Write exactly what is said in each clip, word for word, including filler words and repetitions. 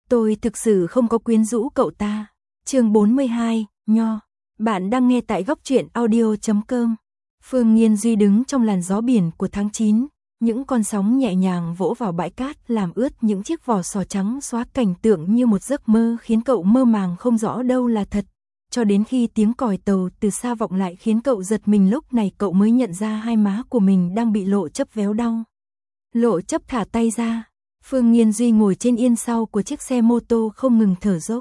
Tôi thực sự không có quyến rũ cậu ta. Chương bốn mươi hai, Nho. Bạn đang nghe tại góc truyện audio chấm com. Phương Nghiên Duy đứng trong làn gió biển của tháng chín, những con sóng nhẹ nhàng vỗ vào bãi cát làm ướt những chiếc vỏ sò trắng xóa, cảnh tượng như một giấc mơ khiến cậu mơ màng không rõ đâu là thật. Cho đến khi tiếng còi tàu từ xa vọng lại khiến cậu giật mình, lúc này cậu mới nhận ra hai má của mình đang bị Lộ Chấp véo đau. Lộ Chấp thả tay ra. Phương Nghiên Duy ngồi trên yên sau của chiếc xe mô tô không ngừng thở dốc.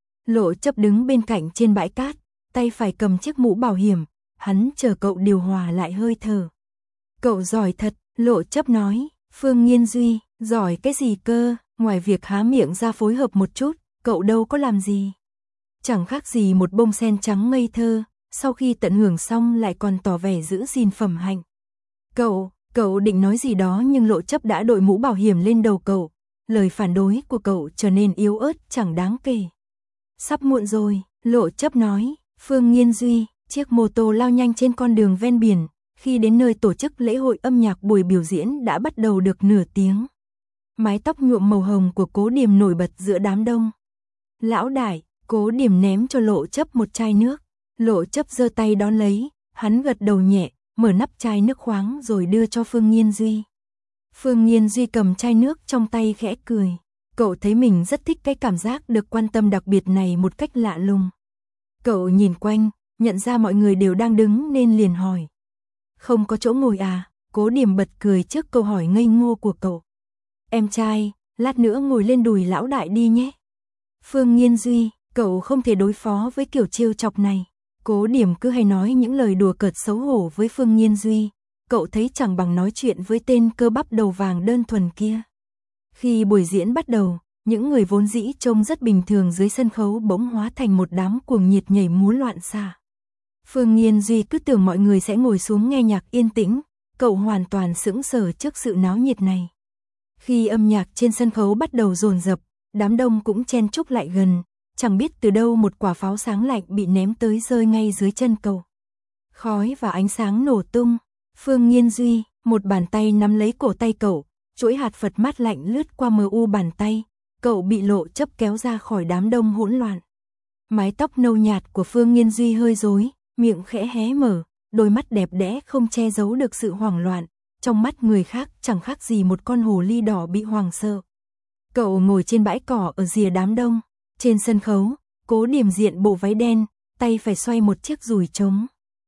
Lộ Chấp đứng bên cạnh trên bãi cát, tay phải cầm chiếc mũ bảo hiểm, hắn chờ cậu điều hòa lại hơi thở. Cậu giỏi thật, Lộ Chấp nói. Phương Nghiên Duy, giỏi cái gì cơ, ngoài việc há miệng ra phối hợp một chút, cậu đâu có làm gì. Chẳng khác gì một bông sen trắng ngây thơ, sau khi tận hưởng xong lại còn tỏ vẻ giữ gìn phẩm hạnh. Cậu, cậu định nói gì đó nhưng Lộ Chấp đã đội mũ bảo hiểm lên đầu cậu, lời phản đối của cậu trở nên yếu ớt chẳng đáng kể. Sắp muộn rồi, Lộ Chấp nói. Phương Nghiên Duy, chiếc mô tô lao nhanh trên con đường ven biển, khi đến nơi tổ chức lễ hội âm nhạc, buổi biểu diễn đã bắt đầu được nửa tiếng. Mái tóc nhuộm màu hồng của Cố Điềm nổi bật giữa đám đông. Lão đại, Cố Điềm ném cho Lộ Chấp một chai nước. Lộ Chấp giơ tay đón lấy, hắn gật đầu nhẹ, mở nắp chai nước khoáng rồi đưa cho Phương Nghiên Duy. Phương Nghiên Duy cầm chai nước trong tay khẽ cười. Cậu thấy mình rất thích cái cảm giác được quan tâm đặc biệt này một cách lạ lùng. Cậu nhìn quanh, nhận ra mọi người đều đang đứng nên liền hỏi. Không có chỗ ngồi à? Cố Điềm bật cười trước câu hỏi ngây ngô của cậu. Em trai, lát nữa ngồi lên đùi lão đại đi nhé. Phương Nghiên Duy, cậu không thể đối phó với kiểu trêu chọc này. Cố Điềm cứ hay nói những lời đùa cợt xấu hổ với Phương Nghiên Duy. Cậu thấy chẳng bằng nói chuyện với tên cơ bắp đầu vàng đơn thuần kia. Khi buổi diễn bắt đầu, những người vốn dĩ trông rất bình thường dưới sân khấu bỗng hóa thành một đám cuồng nhiệt nhảy múa loạn xạ. Phương Nghiên Duy cứ tưởng mọi người sẽ ngồi xuống nghe nhạc yên tĩnh, cậu hoàn toàn sững sờ trước sự náo nhiệt này. Khi âm nhạc trên sân khấu bắt đầu dồn dập, đám đông cũng chen chúc lại gần, chẳng biết từ đâu một quả pháo sáng lạnh bị ném tới rơi ngay dưới chân cậu. Khói và ánh sáng nổ tung. Phương Nghiên Duy, một bàn tay nắm lấy cổ tay cậu, chuỗi hạt phật mát lạnh lướt qua mờ u bàn tay, cậu bị Lộ Chấp kéo ra khỏi đám đông hỗn loạn. Mái tóc nâu nhạt của Phương Nghiên Duy hơi rối, miệng khẽ hé mở, đôi mắt đẹp đẽ không che giấu được sự hoảng loạn, trong mắt người khác chẳng khác gì một con hồ ly đỏ bị hoảng sợ. Cậu ngồi trên bãi cỏ ở rìa đám đông, trên sân khấu, Cố Điềm diện bộ váy đen, tay phải xoay một chiếc dùi trống.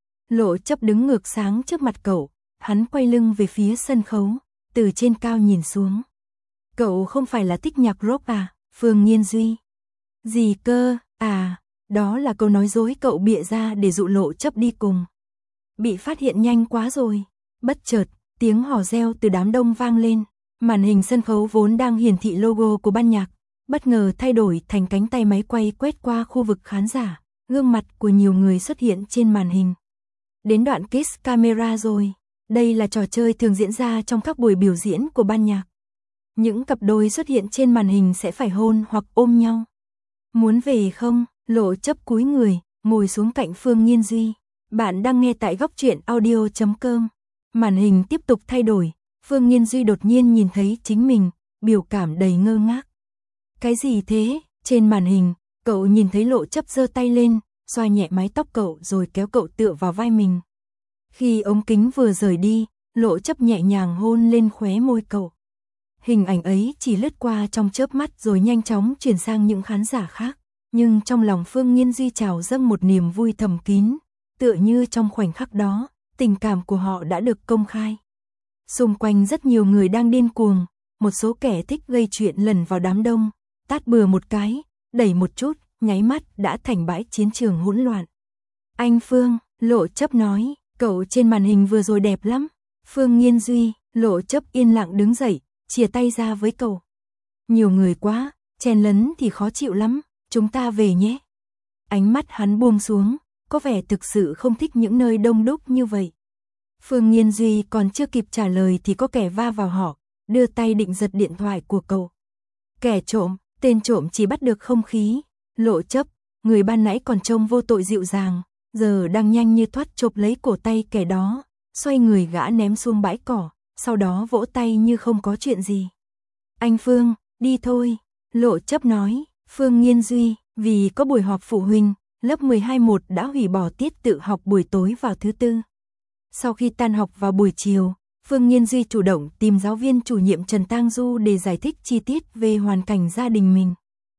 Lộ Chấp đứng ngược sáng trước mặt cậu, hắn quay lưng về phía sân khấu, từ trên cao nhìn xuống. Cậu không phải là thích nhạc rock à, Phương Nghiên Duy? Gì cơ, à, đó là câu nói dối cậu bịa ra để dụ Lộ Chấp đi cùng. Bị phát hiện nhanh quá rồi. Bất chợt, tiếng hò reo từ đám đông vang lên, màn hình sân khấu vốn đang hiển thị logo của ban nhạc, bất ngờ thay đổi thành cánh tay máy quay quét qua khu vực khán giả, gương mặt của nhiều người xuất hiện trên màn hình. Đến đoạn Kiss Camera rồi, đây là trò chơi thường diễn ra trong các buổi biểu diễn của ban nhạc. Những cặp đôi xuất hiện trên màn hình sẽ phải hôn hoặc ôm nhau. Muốn về không? Lộ Chấp cúi người, ngồi xuống cạnh Phương Nghiên Duy. Bạn đang nghe tại góc truyện audio chấm com. Màn hình tiếp tục thay đổi, Phương Nghiên Duy đột nhiên nhìn thấy chính mình, biểu cảm đầy ngơ ngác. Cái gì thế? Trên màn hình, cậu nhìn thấy Lộ Chấp giơ tay lên, xoa nhẹ mái tóc cậu rồi kéo cậu tựa vào vai mình. Khi ống kính vừa rời đi, Lộ Chấp nhẹ nhàng hôn lên khóe môi cậu. Hình ảnh ấy chỉ lướt qua trong chớp mắt rồi nhanh chóng chuyển sang những khán giả khác. Nhưng trong lòng Phương Nghiên Duy trào dâng một niềm vui thầm kín, tựa như trong khoảnh khắc đó, tình cảm của họ đã được công khai. Xung quanh rất nhiều người đang điên cuồng, một số kẻ thích gây chuyện lẩn vào đám đông, tát bừa một cái, đẩy một chút, nháy mắt đã thành bãi chiến trường hỗn loạn. Anh Phương, Lộ Chấp nói, cậu trên màn hình vừa rồi đẹp lắm. Phương Nghiên Duy, Lộ Chấp yên lặng đứng dậy, chìa tay ra với cậu. Nhiều người quá, chen lấn thì khó chịu lắm, chúng ta về nhé. Ánh mắt hắn buông xuống, có vẻ thực sự không thích những nơi đông đúc như vậy. Phương Nghiên Duy còn chưa kịp trả lời thì có kẻ va vào họ, đưa tay định giật điện thoại của cậu. Kẻ trộm, tên trộm chỉ bắt được không khí. Lộ Chấp, người ban nãy còn trông vô tội dịu dàng, giờ đang nhanh như thoát chộp lấy cổ tay kẻ đó, xoay người gã ném xuống bãi cỏ, sau đó vỗ tay như không có chuyện gì. Anh Phương, đi thôi. Lộ Chấp nói, Phương Nghiên Duy, vì có buổi họp phụ huynh, lớp mười hai một đã hủy bỏ tiết tự học buổi tối vào thứ tư. Sau khi tan học vào buổi chiều, Phương Nghiên Duy chủ động tìm giáo viên chủ nhiệm Trần Tang Du để giải thích chi tiết về hoàn cảnh gia đình mình.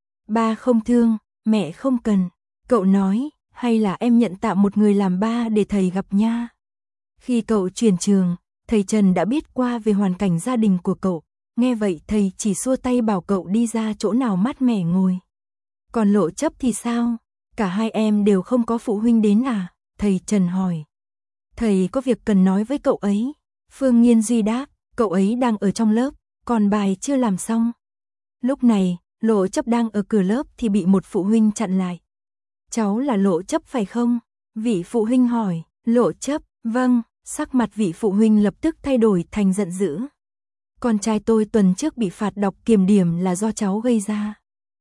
Ba không thương, mẹ không cần. Cậu nói, hay là em nhận tạm một người làm ba để thầy gặp nha. Khi cậu chuyển trường, thầy Trần đã biết qua về hoàn cảnh gia đình của cậu. Nghe vậy thầy chỉ xua tay bảo cậu đi ra chỗ nào mát mẻ ngồi. Còn Lộ Chấp thì sao? Cả hai em đều không có phụ huynh đến à? Thầy Trần hỏi. Thầy có việc cần nói với cậu ấy. Phương Nghiên Duy đáp, cậu ấy đang ở trong lớp, còn bài chưa làm xong. Lúc này, Lộ Chấp đang ở cửa lớp thì bị một phụ huynh chặn lại. Cháu là Lộ Chấp phải không? Vị phụ huynh hỏi. Lộ Chấp, vâng. Sắc mặt vị phụ huynh lập tức thay đổi thành giận dữ. Con trai tôi tuần trước bị phạt đọc kiểm điểm là do cháu gây ra.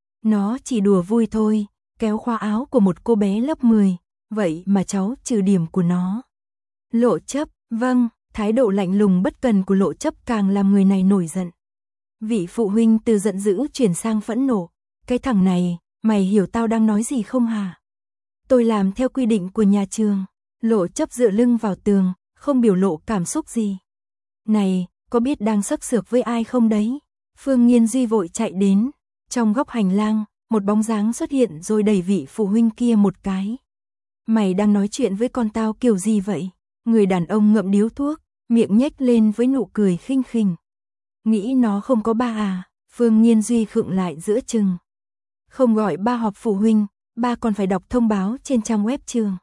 Nó chỉ đùa vui thôi, kéo khoa áo của một cô bé lớp mười, vậy mà cháu trừ điểm của nó. Lộ Chấp, vâng. Thái độ lạnh lùng bất cần của Lộ Chấp càng làm người này nổi giận. Vị phụ huynh từ giận dữ chuyển sang phẫn nộ. Cái thằng này, mày hiểu tao đang nói gì không hả? Tôi làm theo quy định của nhà trường. Lộ Chấp dựa lưng vào tường, không biểu lộ cảm xúc gì. Này, có biết đang sắc sược với ai không đấy? Phương Nghiên Duy vội chạy đến. Trong góc hành lang, một bóng dáng xuất hiện rồi đẩy vị phụ huynh kia một cái. Mày đang nói chuyện với con tao kiểu gì vậy? Người đàn ông ngậm điếu thuốc, miệng nhếch lên với nụ cười khinh khỉnh. Nghĩ nó không có ba à? Phương Nghiên Duy khựng lại giữa chừng. Không gọi ba họp phụ huynh, ba còn phải đọc thông báo trên trang web trường.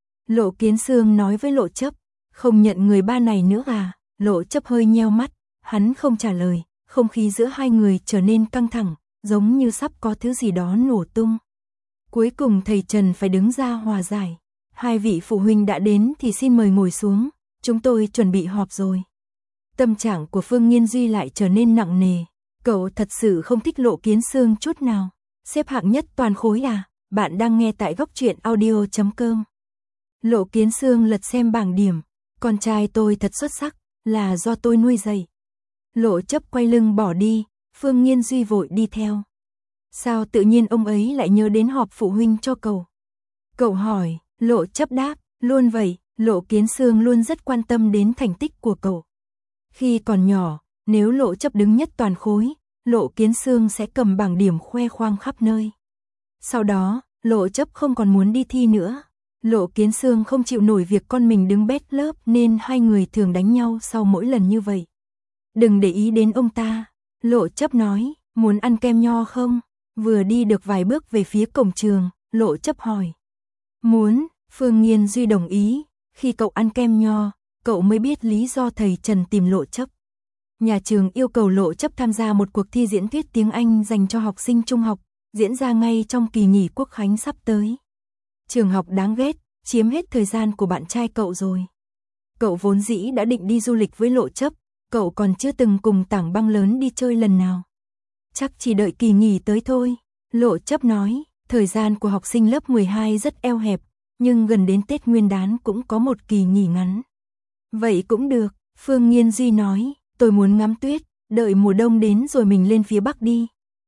Lộ Kiến Xương nói với Lộ Chấp, không nhận người ba này nữa à? Lộ Chấp hơi nheo mắt, hắn không trả lời, không khí giữa hai người trở nên căng thẳng, giống như sắp có thứ gì đó nổ tung. Cuối cùng thầy Trần phải đứng ra hòa giải. Hai vị phụ huynh đã đến thì xin mời ngồi xuống, chúng tôi chuẩn bị họp rồi. Tâm trạng của Phương Nghiên Duy lại trở nên nặng nề. Cậu thật sự không thích Lộ Kiến Xương chút nào. Xếp hạng nhất toàn khối à? Bạn đang nghe tại góc truyện audio chấm com. Lộ Kiến Xương lật xem bảng điểm. Con trai tôi thật xuất sắc, là do tôi nuôi dạy. Lộ Chấp quay lưng bỏ đi, Phương Nghiên Duy vội đi theo. Sao tự nhiên ông ấy lại nhớ đến họp phụ huynh cho cậu? Cậu hỏi. Lộ Chấp đáp, luôn vậy, Lộ Kiến Xương luôn rất quan tâm đến thành tích của cậu. Khi còn nhỏ, nếu Lộ Chấp đứng nhất toàn khối, Lộ Kiến Xương sẽ cầm bảng điểm khoe khoang khắp nơi. Sau đó, Lộ Chấp không còn muốn đi thi nữa. Lộ Kiến Xương không chịu nổi việc con mình đứng bét lớp nên hai người thường đánh nhau sau mỗi lần như vậy. Đừng để ý đến ông ta. Lộ Chấp nói, muốn ăn kem nho không? Vừa đi được vài bước về phía cổng trường, Lộ Chấp hỏi. Muốn, Phương Nghiên Duy đồng ý. Khi cậu ăn kem nho, cậu mới biết lý do thầy Trần tìm Lộ Chấp. Nhà trường yêu cầu Lộ Chấp tham gia một cuộc thi diễn thuyết tiếng Anh dành cho học sinh trung học, diễn ra ngay trong kỳ nghỉ Quốc khánh sắp tới. Trường học đáng ghét, chiếm hết thời gian của bạn trai cậu rồi. Cậu vốn dĩ đã định đi du lịch với Lộ Chấp, cậu còn chưa từng cùng tảng băng lớn đi chơi lần nào. Chắc chỉ đợi kỳ nghỉ tới thôi. Lộ Chấp nói, thời gian của học sinh lớp mười hai rất eo hẹp, nhưng gần đến Tết Nguyên đán cũng có một kỳ nghỉ ngắn. Vậy cũng được, Phương Nghiên Duy nói, tôi muốn ngắm tuyết, đợi mùa đông đến rồi mình lên phía Bắc đi.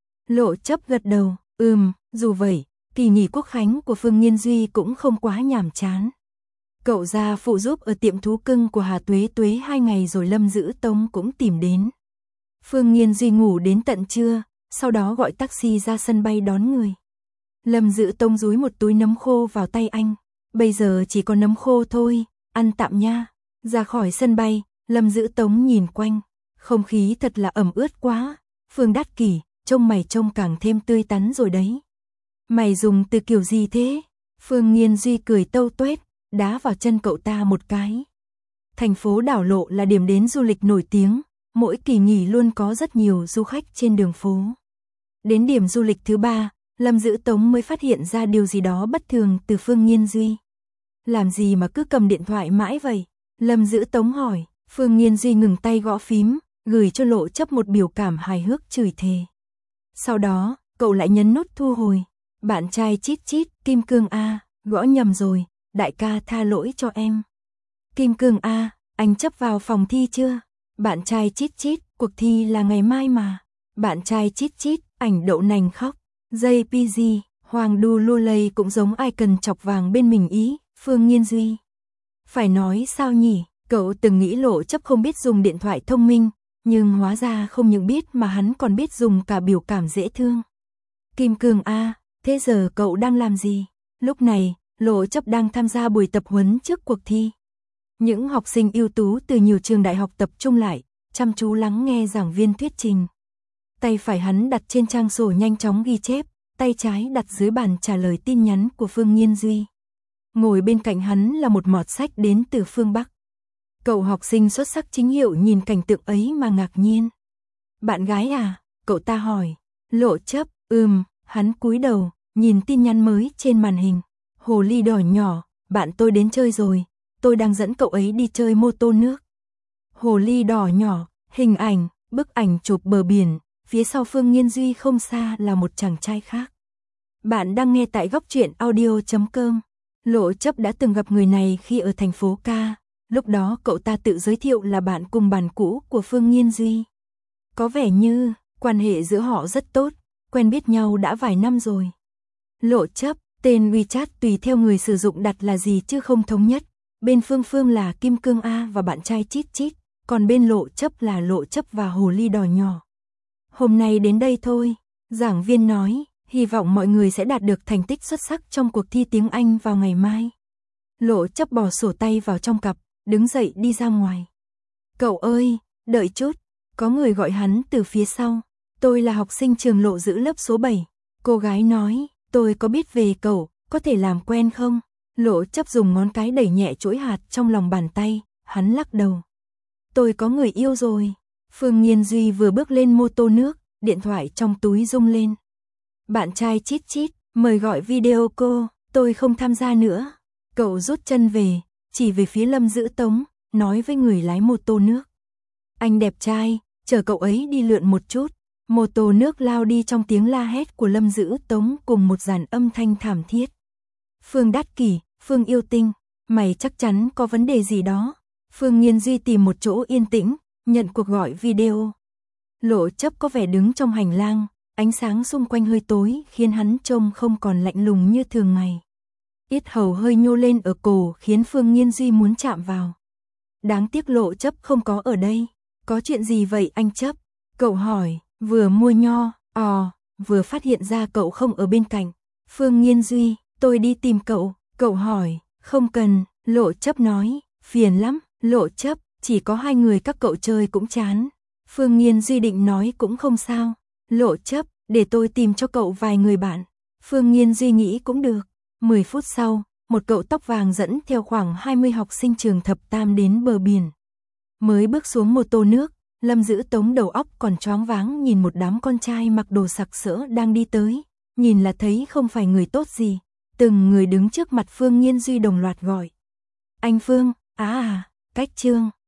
Lộ Chấp gật đầu, ừm, dù vậy, kỳ nghỉ Quốc khánh của Phương Nghiên Duy cũng không quá nhàm chán. Cậu ra phụ giúp ở tiệm thú cưng của Hà Tuế Tuế hai ngày rồi Lâm Dữ Tông cũng tìm đến. Phương Nghiên Duy ngủ đến tận trưa, sau đó gọi taxi ra sân bay đón người. Lâm Dữ Tông dúi một túi nấm khô vào tay anh. Bây giờ chỉ có nấm khô thôi, ăn tạm nha. Ra khỏi sân bay, Lâm Dữ Tông nhìn quanh. Không khí thật là ẩm ướt quá. Phương Đát Kỷ, trông mày trông càng thêm tươi tắn rồi đấy. Mày dùng từ kiểu gì thế? Phương Nghiên Duy cười tâu tuét, đá vào chân cậu ta một cái. Thành phố Đảo Lộ là điểm đến du lịch nổi tiếng, mỗi kỳ nghỉ luôn có rất nhiều du khách trên đường phố. Đến điểm du lịch thứ ba, Lâm Dữ Tống mới phát hiện ra điều gì đó bất thường từ Phương Nghiên Duy. Làm gì mà cứ cầm điện thoại mãi vậy? Lâm Dữ Tống hỏi. Phương Nghiên Duy ngừng tay gõ phím, gửi cho Lộ Chấp một biểu cảm hài hước chửi thề. Sau đó, cậu lại nhấn nút thu hồi. Bạn trai chít chít, Kim Cương A, gõ nhầm rồi, đại ca tha lỗi cho em. Kim Cương A, anh chấp vào phòng thi chưa? Bạn trai chít chít, cuộc thi là ngày mai mà. Bạn trai chít chít, ảnh đậu nành khóc. jê pê giê, Hoàng đu lô lây cũng giống icon chọc vàng bên mình ý, Phương Nhiên Duy. Phải nói sao nhỉ, cậu từng nghĩ Lộ Chấp không biết dùng điện thoại thông minh, nhưng hóa ra không những biết mà hắn còn biết dùng cả biểu cảm dễ thương. Kim Cương A, thế giờ cậu đang làm gì? Lúc này, Lộ Chấp đang tham gia buổi tập huấn trước cuộc thi. Những học sinh ưu tú từ nhiều trường đại học tập trung lại, chăm chú lắng nghe giảng viên thuyết trình. Tay phải hắn đặt trên trang sổ nhanh chóng ghi chép, tay trái đặt dưới bàn trả lời tin nhắn của Phương Nhiên Duy. Ngồi bên cạnh hắn là một mọt sách đến từ phương Bắc. Cậu học sinh xuất sắc chính hiệu nhìn cảnh tượng ấy mà ngạc nhiên. Bạn gái à? Cậu ta hỏi. Lộ Chấp, ừm, hắn cúi đầu, nhìn tin nhắn mới trên màn hình. Hồ ly đỏ nhỏ, bạn tôi đến chơi rồi, tôi đang dẫn cậu ấy đi chơi mô tô nước. Hồ ly đỏ nhỏ, hình ảnh, bức ảnh chụp bờ biển, phía sau Phương Nhiên Duy không xa là một chàng trai khác. Bạn đang nghe tại góc truyện audio chấm com. Lộ Chấp đã từng gặp người này khi ở thành phố Ca, lúc đó cậu ta tự giới thiệu là bạn cùng bàn cũ của Phương Nhiên Duy. Có vẻ như, quan hệ giữa họ rất tốt, quen biết nhau đã vài năm rồi. Lộ Chấp, tên WeChat tùy theo người sử dụng đặt là gì chứ không thống nhất, bên Phương Phương là Kim Cương A và bạn trai Chít Chít, còn bên Lộ Chấp là Lộ Chấp và Hồ ly đỏ nhỏ. Hôm nay đến đây thôi, giảng viên nói, hy vọng mọi người sẽ đạt được thành tích xuất sắc trong cuộc thi tiếng Anh vào ngày mai. Lộ Chấp bỏ sổ tay vào trong cặp, đứng dậy đi ra ngoài. Cậu ơi, đợi chút, có người gọi hắn từ phía sau. Tôi là học sinh trường Lộ Giữ lớp số bảy. Cô gái nói, tôi có biết về cậu, có thể làm quen không? Lộ Chấp dùng ngón cái đẩy nhẹ chuỗi hạt trong lòng bàn tay, hắn lắc đầu. Tôi có người yêu rồi. Phương Nhiên Duy vừa bước lên mô tô nước, điện thoại trong túi rung lên. Bạn trai Chít Chít, mời gọi video cô, tôi không tham gia nữa. Cậu rút chân về, chỉ về phía Lâm Giữ Tống, nói với người lái mô tô nước. Anh đẹp trai, chở cậu ấy đi lượn một chút. Mô tô nước lao đi trong tiếng la hét của Lâm Giữ Tống cùng một dàn âm thanh thảm thiết. Phương Đát Kỷ, Phương yêu tinh, mày chắc chắn có vấn đề gì đó. Phương Nhiên Duy tìm một chỗ yên tĩnh, nhận cuộc gọi video. Lộ Chấp có vẻ đứng trong hành lang, ánh sáng xung quanh hơi tối khiến hắn trông không còn lạnh lùng như thường ngày. Yết hầu hơi nhô lên ở cổ khiến Phương Nhiên Duy muốn chạm vào. Đáng tiếc Lộ Chấp không có ở đây. Có chuyện gì vậy anh Chấp? Cậu hỏi, vừa mua nho, ò, vừa phát hiện ra cậu không ở bên cạnh. Phương Nhiên Duy, tôi đi tìm cậu. Cậu hỏi, không cần, Lộ Chấp nói, phiền lắm, Lộ Chấp, chỉ có hai người các cậu chơi cũng chán. Phương Nhiên Duy định nói cũng không sao. Lộ Chấp, để tôi tìm cho cậu vài người bạn. Phương Nhiên Duy nghĩ cũng được. mười phút sau, một cậu tóc vàng dẫn theo khoảng hai mươi học sinh trường thập tam đến bờ biển. Mới bước xuống mô tô nước, Lâm Giữ Tống đầu óc còn choáng váng nhìn một đám con trai mặc đồ sặc sỡ đang đi tới. Nhìn là thấy không phải người tốt gì. Từng người đứng trước mặt Phương Nhiên Duy đồng loạt gọi. Anh Phương, à à, Cách Trương.